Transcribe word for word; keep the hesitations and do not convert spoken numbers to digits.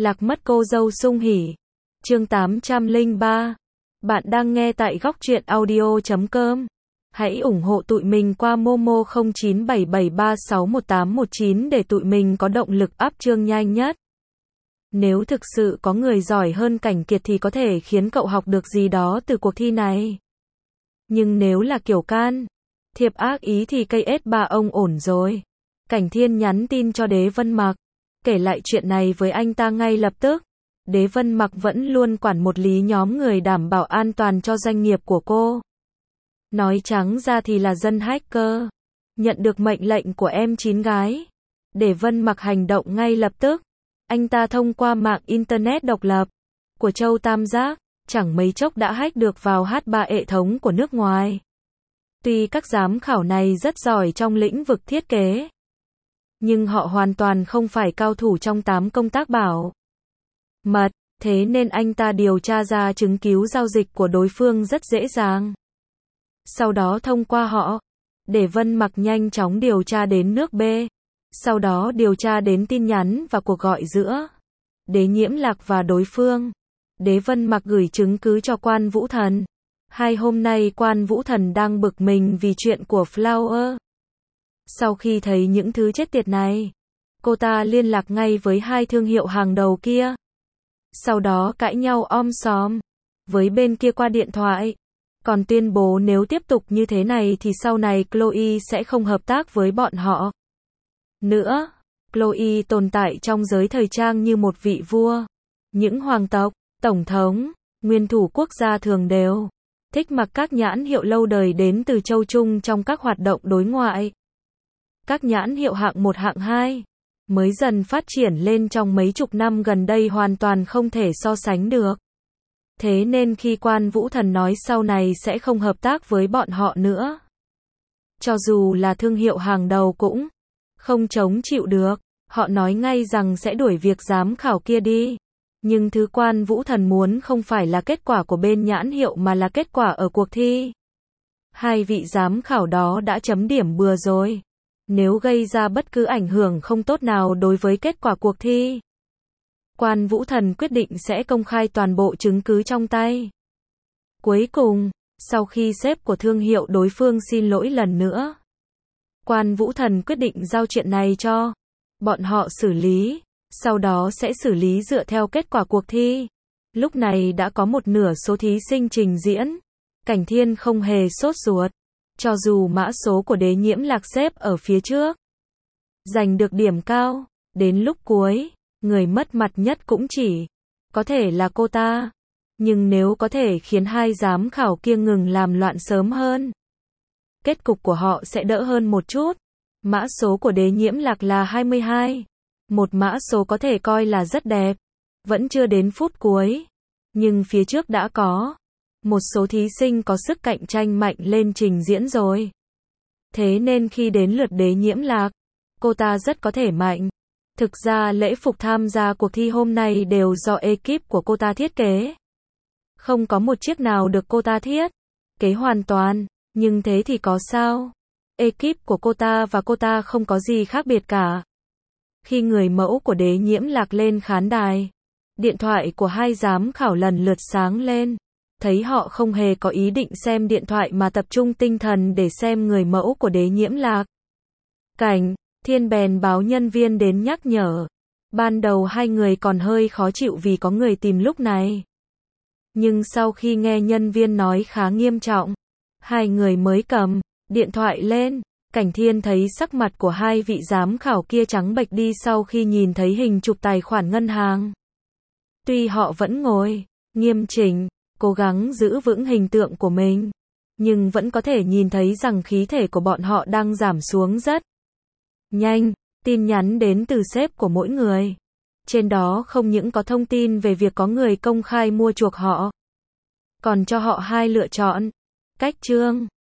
Lạc mất cô dâu sung hỉ. Chương tám trăm lẻ ba. Bạn đang nghe tại góc truyện audio chấm com. Hãy ủng hộ tụi mình qua Momo không chín bảy bảy ba sáu một tám một chín để tụi mình có động lực up chương nhanh nhất. Nếu thực sự có người giỏi hơn Cảnh Kiệt thì có thể khiến cậu học được gì đó từ cuộc thi này. Nhưng nếu là kiểu can thiệp ác ý thì cây ét ba ông ổn rồi. Cảnh Thiên nhắn tin cho Đế Vân Mặc, kể lại chuyện này với anh ta ngay lập tức. Đế Vân Mặc vẫn luôn quản một lý nhóm người đảm bảo an toàn cho doanh nghiệp của cô. Nói trắng ra thì là dân hacker. Nhận được mệnh lệnh của em chín gái, Đế Vân Mặc hành động ngay lập tức. Anh ta thông qua mạng Internet độc lập của Châu Tam Giác, chẳng mấy chốc đã hack được vào hát ba hệ thống của nước ngoài. Tuy các giám khảo này rất giỏi trong lĩnh vực thiết kế, nhưng họ hoàn toàn không phải cao thủ trong tám công tác bảo mật, thế nên anh ta điều tra ra chứng cứu giao dịch của đối phương rất dễ dàng. Sau đó thông qua họ, Đế Vân Mặc nhanh chóng điều tra đến nước B, sau đó điều tra đến tin nhắn và cuộc gọi giữa Đế Nhiễm Lạc và đối phương. Đế Vân Mặc gửi chứng cứ cho Quan Vũ Thần. Hai hôm nay Quan Vũ Thần đang bực mình vì chuyện của Flower. Sau khi thấy những thứ chết tiệt này, cô ta liên lạc ngay với hai thương hiệu hàng đầu kia. Sau đó cãi nhau om sòm với bên kia qua điện thoại. Còn tuyên bố nếu tiếp tục như thế này thì sau này Chloe sẽ không hợp tác với bọn họ nữa. Chloe tồn tại trong giới thời trang như một vị vua. Những hoàng tộc, tổng thống, nguyên thủ quốc gia thường đều thích mặc các nhãn hiệu lâu đời đến từ châu Trung trong các hoạt động đối ngoại. Các nhãn hiệu hạng một hạng hai mới dần phát triển lên trong mấy chục năm gần đây hoàn toàn không thể so sánh được. Thế nên khi Quan Vũ Thần nói sau này sẽ không hợp tác với bọn họ nữa, cho dù là thương hiệu hàng đầu cũng không chống chịu được. Họ nói ngay rằng sẽ đuổi việc giám khảo kia đi. Nhưng thứ Quan Vũ Thần muốn không phải là kết quả của bên nhãn hiệu mà là kết quả ở cuộc thi. Hai vị giám khảo đó đã chấm điểm bừa rồi. Nếu gây ra bất cứ ảnh hưởng không tốt nào đối với kết quả cuộc thi, Quan Vũ Thần quyết định sẽ công khai toàn bộ chứng cứ trong tay. Cuối cùng, sau khi sếp của thương hiệu đối phương xin lỗi lần nữa, Quan Vũ Thần quyết định giao chuyện này cho bọn họ xử lý, sau đó sẽ xử lý dựa theo kết quả cuộc thi. Lúc này đã có một nửa số thí sinh trình diễn. Cảnh Thiên không hề sốt ruột, cho dù mã số của Đế Nhiễm Lạc xếp ở phía trước, giành được điểm cao, đến lúc cuối, người mất mặt nhất cũng chỉ có thể là cô ta. Nhưng nếu có thể khiến hai giám khảo kia ngừng làm loạn sớm hơn, kết cục của họ sẽ đỡ hơn một chút. Mã số của Đế Nhiễm Lạc là hai mươi hai. Một mã số có thể coi là rất đẹp. Vẫn chưa đến phút cuối, nhưng phía trước đã có một số thí sinh có sức cạnh tranh mạnh lên trình diễn rồi. Thế nên khi đến lượt Đế Nhiễm Lạc, cô ta rất có thể mạnh. Thực ra lễ phục tham gia cuộc thi hôm nay đều do ekip của cô ta thiết kế. Không có một chiếc nào được cô ta thiết kế hoàn toàn, nhưng thế thì có sao? Ekip của cô ta và cô ta không có gì khác biệt cả. Khi người mẫu của Đế Nhiễm Lạc lên khán đài, điện thoại của hai giám khảo lần lượt sáng lên. Thấy họ không hề có ý định xem điện thoại mà tập trung tinh thần để xem người mẫu của Đế Nhiễm Lạc. Cảnh Thiên bèn báo nhân viên đến nhắc nhở. Ban đầu hai người còn hơi khó chịu vì có người tìm lúc này. Nhưng sau khi nghe nhân viên nói khá nghiêm trọng, hai người mới cầm điện thoại lên. Cảnh Thiên thấy sắc mặt của hai vị giám khảo kia trắng bệch đi sau khi nhìn thấy hình chụp tài khoản ngân hàng. Tuy họ vẫn ngồi nghiêm chỉnh, cố gắng giữ vững hình tượng của mình, nhưng vẫn có thể nhìn thấy rằng khí thể của bọn họ đang giảm xuống rất nhanh. Tin nhắn đến từ sếp của mỗi người. Trên đó không những có thông tin về việc có người công khai mua chuộc họ, còn cho họ hai lựa chọn: cách chương